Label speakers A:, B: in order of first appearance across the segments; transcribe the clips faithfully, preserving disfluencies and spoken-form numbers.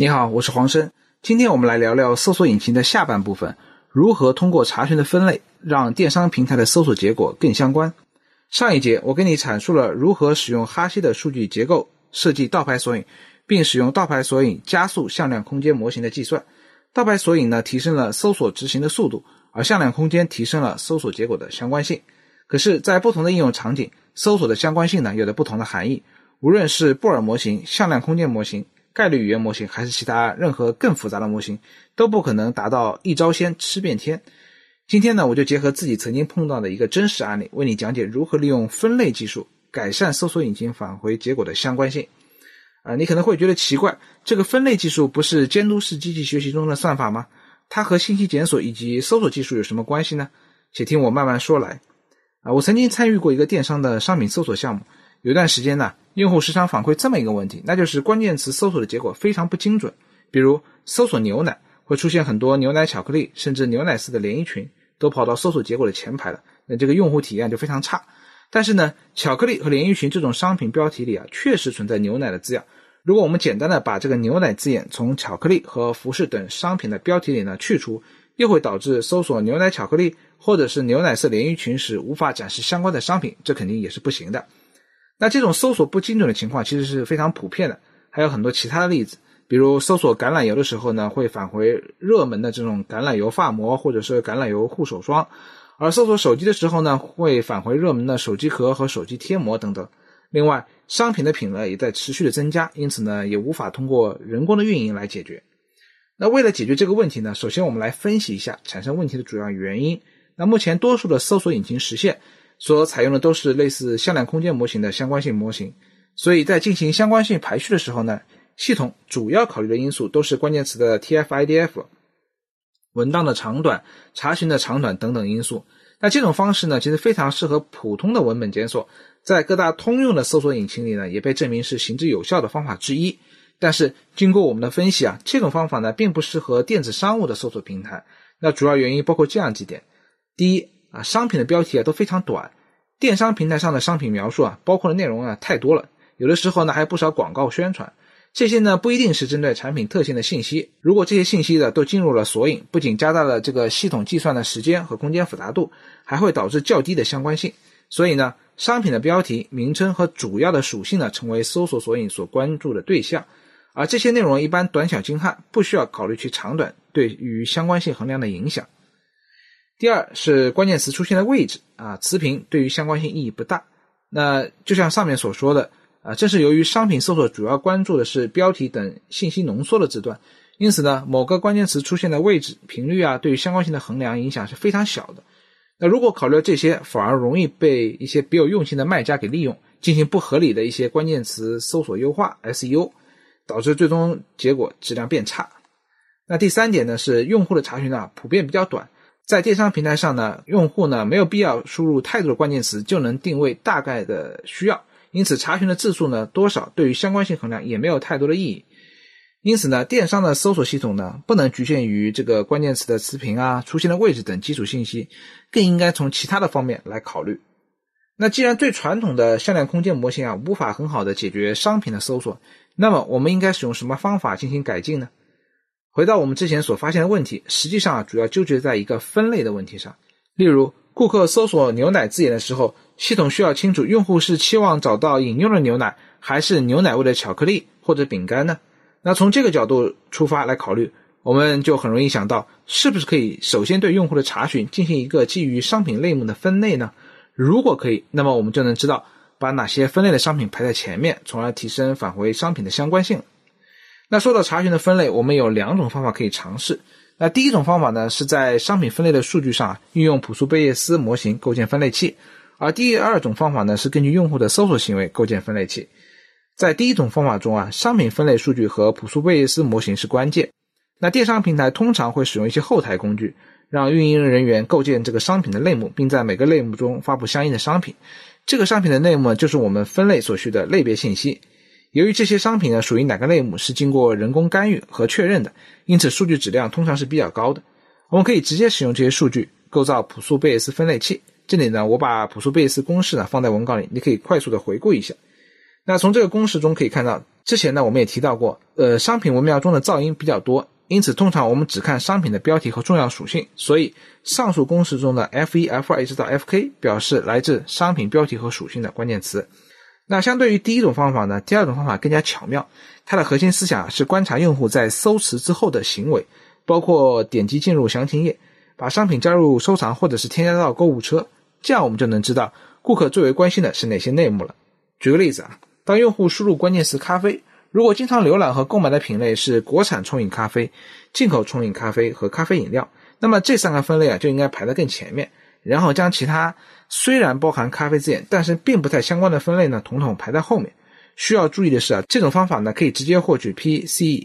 A: 你好，我是黄生。今天我们来聊聊搜索引擎的下半部分，如何通过查询的分类让电商平台的搜索结果更相关。上一节我跟你阐述了如何使用哈希的数据结构设计倒排索引，并使用倒排索引加速向量空间模型的计算。倒排索引呢提升了搜索执行的速度，而向量空间提升了搜索结果的相关性。可是在不同的应用场景，搜索的相关性呢有着不同的含义，无论是布尔模型、向量空间模型、概率语言模型还是其他任何更复杂的模型，都不可能达到一招鲜吃遍天。今天呢，我就结合自己曾经碰到的一个真实案例，为你讲解如何利用分类技术改善搜索引擎返回结果的相关性。呃，你可能会觉得奇怪，这个分类技术不是监督式机器学习中的算法吗？它和信息检索以及搜索技术有什么关系呢？且听我慢慢说来。啊，我曾经参与过一个电商的商品搜索项目，有一段时间呢，用户时常反馈这么一个问题，那就是关键词搜索的结果非常不精准。比如搜索牛奶，会出现很多牛奶巧克力甚至牛奶丝的连衣裙都跑到搜索结果的前排了，那这个用户体验就非常差。但是呢，巧克力和连衣裙这种商品标题里啊，确实存在牛奶的字样。如果我们简单的把这个牛奶字眼从巧克力和服饰等商品的标题里呢去除，又会导致搜索牛奶巧克力或者是牛奶色连衣裙时无法展示相关的商品，这肯定也是不行的。那这种搜索不精准的情况其实是非常普遍的，还有很多其他的例子，比如搜索橄榄油的时候呢，会返回热门的这种橄榄油发膜或者是橄榄油护手霜，而搜索手机的时候呢，会返回热门的手机壳和手机贴膜等等。另外，商品的品类也在持续的增加，因此呢，也无法通过人工的运营来解决。那为了解决这个问题呢，首先我们来分析一下产生问题的主要原因。那目前多数的搜索引擎实现所采用的都是类似向量空间模型的相关性模型，所以在进行相关性排序的时候呢，系统主要考虑的因素都是关键词的 T F I D F、 文档的长短、查询的长短等等因素。那这种方式呢，其实非常适合普通的文本检索，在各大通用的搜索引擎里呢，也被证明是行之有效的方法之一。但是经过我们的分析啊，这种方法呢，并不适合电子商务的搜索平台。那主要原因包括这样几点。第一啊，商品的标题啊都非常短，电商平台上的商品描述啊，包括的内容啊太多了，有的时候呢还有不少广告宣传，这些呢不一定是针对产品特性的信息。如果这些信息呢都进入了索引，不仅加大了这个系统计算的时间和空间复杂度，还会导致较低的相关性。所以呢，商品的标题、名称和主要的属性呢，成为搜索索引所关注的对象。而这些内容一般短小精悍，不需要考虑其长短对于相关性衡量的影响。第二是关键词出现的位置啊，词频对于相关性意义不大。那就像上面所说的啊，正是由于商品搜索主要关注的是标题等信息浓缩的字段，因此呢，某个关键词出现的位置、频率啊，对于相关性的衡量影响是非常小的。那如果考虑到这些，反而容易被一些别有用心的卖家给利用，进行不合理的一些关键词搜索优化 S E O， 导致最终结果质量变差。那第三点呢，是用户的查询啊普遍比较短，在电商平台上呢，用户呢没有必要输入太多的关键词就能定位大概的需要，因此查询的字数呢多少对于相关性衡量也没有太多的意义。因此呢，电商的搜索系统呢不能局限于这个关键词的词频啊、出现的位置等基础信息，更应该从其他的方面来考虑。那既然最传统的向量空间模型啊无法很好的解决商品的搜索，那么我们应该使用什么方法进行改进呢？回到我们之前所发现的问题，实际上啊主要纠结在一个分类的问题上。例如，顾客搜索牛奶字眼的时候，系统需要清楚用户是期望找到饮用的牛奶，还是牛奶味的巧克力或者饼干呢？那从这个角度出发来考虑，我们就很容易想到，是不是可以首先对用户的查询进行一个基于商品类目的分类呢？如果可以，那么我们就能知道把哪些分类的商品排在前面，从而提升返回商品的相关性。那说到查询的分类，我们有两种方法可以尝试。那第一种方法呢，是在商品分类的数据上运用朴素贝叶斯模型构建分类器，而第二种方法呢，是根据用户的搜索行为构建分类器。在第一种方法中啊，商品分类数据和朴素贝叶斯模型是关键。那电商平台通常会使用一些后台工具，让运营人员构建这个商品的类目，并在每个类目中发布相应的商品。这个商品的类目就是我们分类所需的类别信息。由于这些商品呢属于哪个类目是经过人工干预和确认的，因此数据质量通常是比较高的。我们可以直接使用这些数据构造朴素贝叶斯分类器。这里呢，我把朴素贝叶斯公式呢放在文稿里，你可以快速的回顾一下。那从这个公式中可以看到， 之前呢我们也提到过，呃，商品文描中的噪音比较多，因此通常我们只看商品的标题和重要属性，所以上述公式中的 F 一 F 二 一直到 F K 表示来自商品标题和属性的关键词。那相对于第一种方法呢，第二种方法更加巧妙，它的核心思想是观察用户在搜词之后的行为，包括点击进入详情页，把商品加入收藏或者是添加到购物车，这样我们就能知道顾客最为关心的是哪些内幕了。举个例子啊，当用户输入关键词咖啡，如果经常浏览和购买的品类是国产冲饮咖啡、进口冲饮咖啡和咖啡饮料，那么这三个分类啊就应该排得更前面，然后将其他虽然包含咖啡字眼但是并不太相关的分类呢统统排在后面。需要注意的是啊，这种方法呢可以直接获取 P C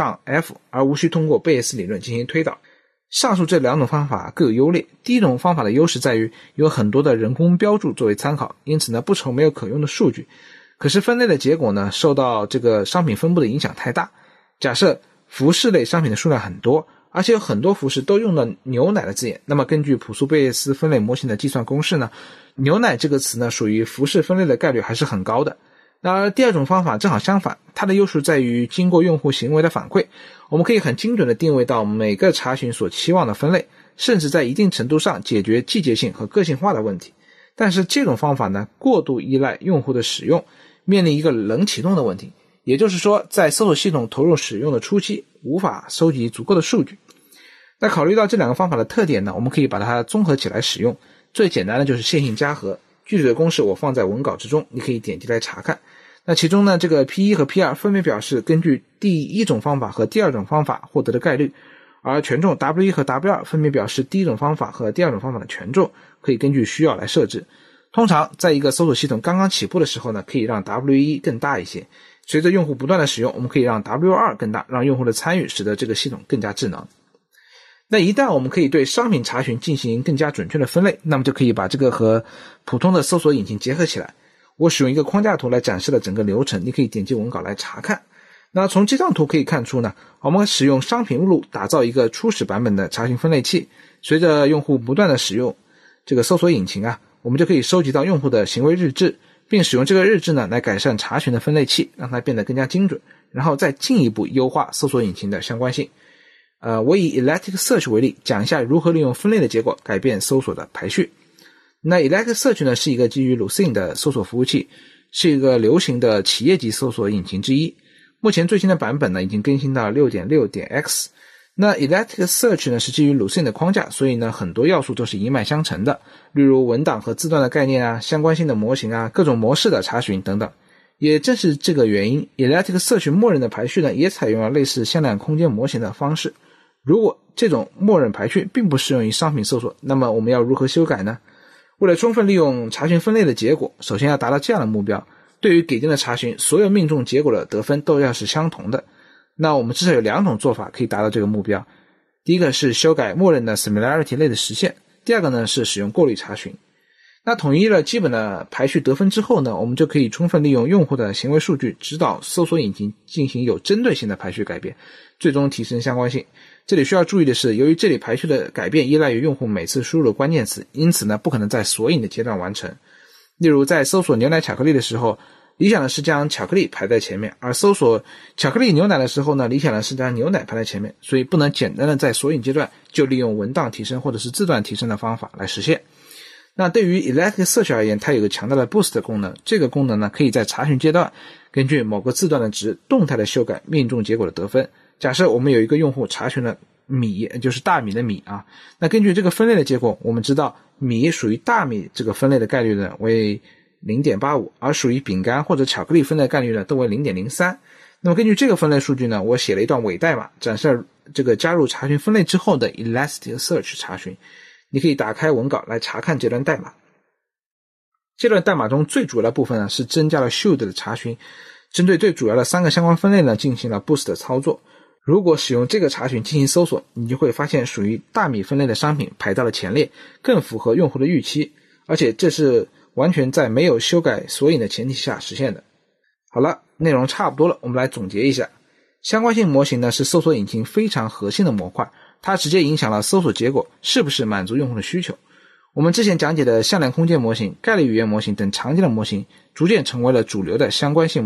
A: F 而无需通过贝叶斯理论进行推导。上述这两种方法各有优劣，第一种方法的优势在于有很多的人工标注作为参考，因此呢不愁没有可用的数据。可是分类的结果呢受到这个商品分布的影响太大。假设服饰类商品的数量很多，而且有很多服饰都用了牛奶的字眼，那么根据朴素贝叶斯分类模型的计算公式呢，牛奶这个词呢属于服饰分类的概率还是很高的。那第二种方法正好相反，它的优势在于经过用户行为的反馈，我们可以很精准地定位到每个查询所期望的分类，甚至在一定程度上解决季节性和个性化的问题。但是这种方法呢过度依赖用户的使用，面临一个冷启动的问题，也就是说在搜索系统投入使用的初期无法收集足够的数据。那考虑到这两个方法的特点呢，我们可以把它综合起来使用。最简单的就是线性加和，具体的公式我放在文稿之中，你可以点击来查看。那其中呢，这个 P 一 和 P 二 分别表示根据第一种方法和第二种方法获得的概率，而权重 W 一 和 W 二 分别表示第一种方法和第二种方法的权重，可以根据需要来设置。通常在一个搜索系统刚刚起步的时候呢，可以让 W 一 更大一些，随着用户不断的使用，我们可以让 W 二 更大，让用户的参与使得这个系统更加智能。那一旦我们可以对商品查询进行更加准确的分类，那么就可以把这个和普通的搜索引擎结合起来。我使用一个框架图来展示了整个流程，你可以点击文稿来查看。那从这张图可以看出呢，我们使用商品目录打造一个初始版本的查询分类器，随着用户不断的使用这个搜索引擎啊，我们就可以收集到用户的行为日志，并使用这个日志呢来改善查询的分类器，让它变得更加精准，然后再进一步优化搜索引擎的相关性。呃，我以 Elasticsearch 为例，讲一下如何利用分类的结果改变搜索的排序。那 Elasticsearch 呢是一个基于 Lucene 的搜索服务器，是一个流行的企业级搜索引擎之一。目前最新的版本呢已经更新到 六点六点 X。那 Elasticsearch 呢是基于 Lucene 的框架，所以呢很多要素都是一脉相承的，例如文档和字段的概念啊，相关性的模型啊，各种模式的查询等等。也正是这个原因， Elasticsearch 默认的排序呢也采用了类似向量空间模型的方式。如果这种默认排序并不适用于商品搜索，那么我们要如何修改呢？为了充分利用查询分类的结果，首先要达到这样的目标，对于给定的查询，所有命中结果的得分都要是相同的。那我们至少有两种做法可以达到这个目标。第一个是修改默认的 similarity 类的实现，第二个呢是使用过滤查询。那统一了基本的排序得分之后呢，我们就可以充分利用用户的行为数据，指导搜索引擎进行有针对性的排序改变，最终提升相关性。这里需要注意的是，由于这里排序的改变依赖于用户每次输入的关键词，因此呢不可能在索引的阶段完成。例如在搜索牛奶巧克力的时候，理想的是将巧克力排在前面，而搜索巧克力牛奶的时候呢，理想的是将牛奶排在前面，所以不能简单的在索引阶段就利用文档提升或者是字段提升的方法来实现。那对于 Elasticsearch 而言，它有个强大的 Boost 功能，这个功能呢可以在查询阶段根据某个字段的值动态的修改命中结果的得分。假设我们有一个用户查询了米，就是大米的米啊，那根据这个分类的结果，我们知道米属于大米这个分类的概率呢为 零点八五， 而属于饼干或者巧克力分类的概率呢都为 零点零三。 那么根据这个分类数据呢，我写了一段伪代码，展示了这个加入查询分类之后的 Elasticsearch 查询。你可以打开文稿来查看这段代码。这段代码中最主要的部分呢是增加了 should 的查询，针对最主要的三个相关分类呢进行了 boost 的操作。如果使用这个查询进行搜索，你就会发现属于大米分类的商品排到了前列，更符合用户的预期，而且这是完全在没有修改索引的前提下实现的。好了，内容差不多了，我们来总结一下。相关性模型呢是搜索引擎非常核心的模块，它直接影响了搜索结果是不是满足用户的需求。我们之前讲解的向量空间模型、概率语言模型等常见的模型逐渐成为了主流的相关性模型，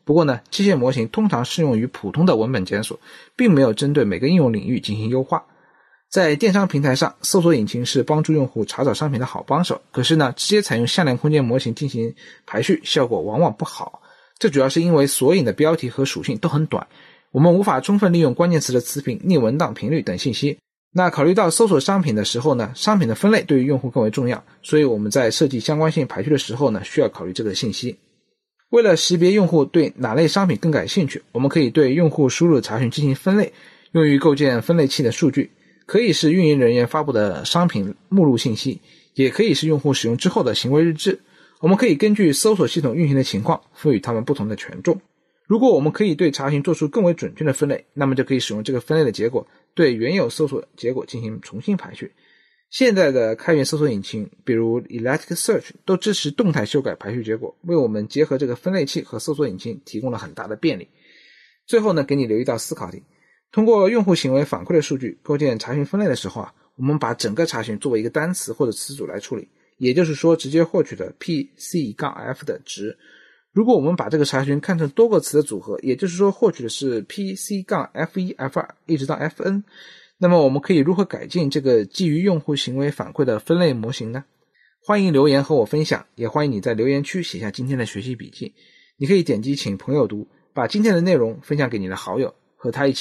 A: 不过呢，机械模型通常适用于普通的文本检索，并没有针对每个应用领域进行优化。在电商平台上，搜索引擎是帮助用户查找商品的好帮手，可是呢，直接采用向量空间模型进行排序，效果往往不好。这主要是因为索引的标题和属性都很短，我们无法充分利用关键词的词频、逆文档频率等信息。那考虑到搜索商品的时候呢，商品的分类对于用户更为重要，所以我们在设计相关性排序的时候呢，需要考虑这个信息。为了识别用户对哪类商品更感兴趣，我们可以对用户输入的查询进行分类，用于构建分类器的数据。可以是运营人员发布的商品目录信息，也可以是用户使用之后的行为日志。我们可以根据搜索系统运行的情况，赋予它们不同的权重。如果我们可以对查询做出更为准确的分类，那么就可以使用这个分类的结果对原有搜索结果进行重新排序。现在的开源搜索引擎，比如 Elasticsearch 都支持动态修改排序结果，为我们结合这个分类器和搜索引擎提供了很大的便利。最后呢，给你留一道思考题。通过用户行为反馈的数据构建查询分类的时候啊，我们把整个查询作为一个单词或者词组来处理，也就是说直接获取的 P C F 的值。如果我们把这个查询看成多个词的组合，也就是说获取的是 P C F 一 F 二 一直到 F N， 那么我们可以如何改进这个基于用户行为反馈的分类模型呢？欢迎留言和我分享，也欢迎你在留言区写下今天的学习笔记。你可以点击请朋友读，把今天的内容分享给你的好友，和他一起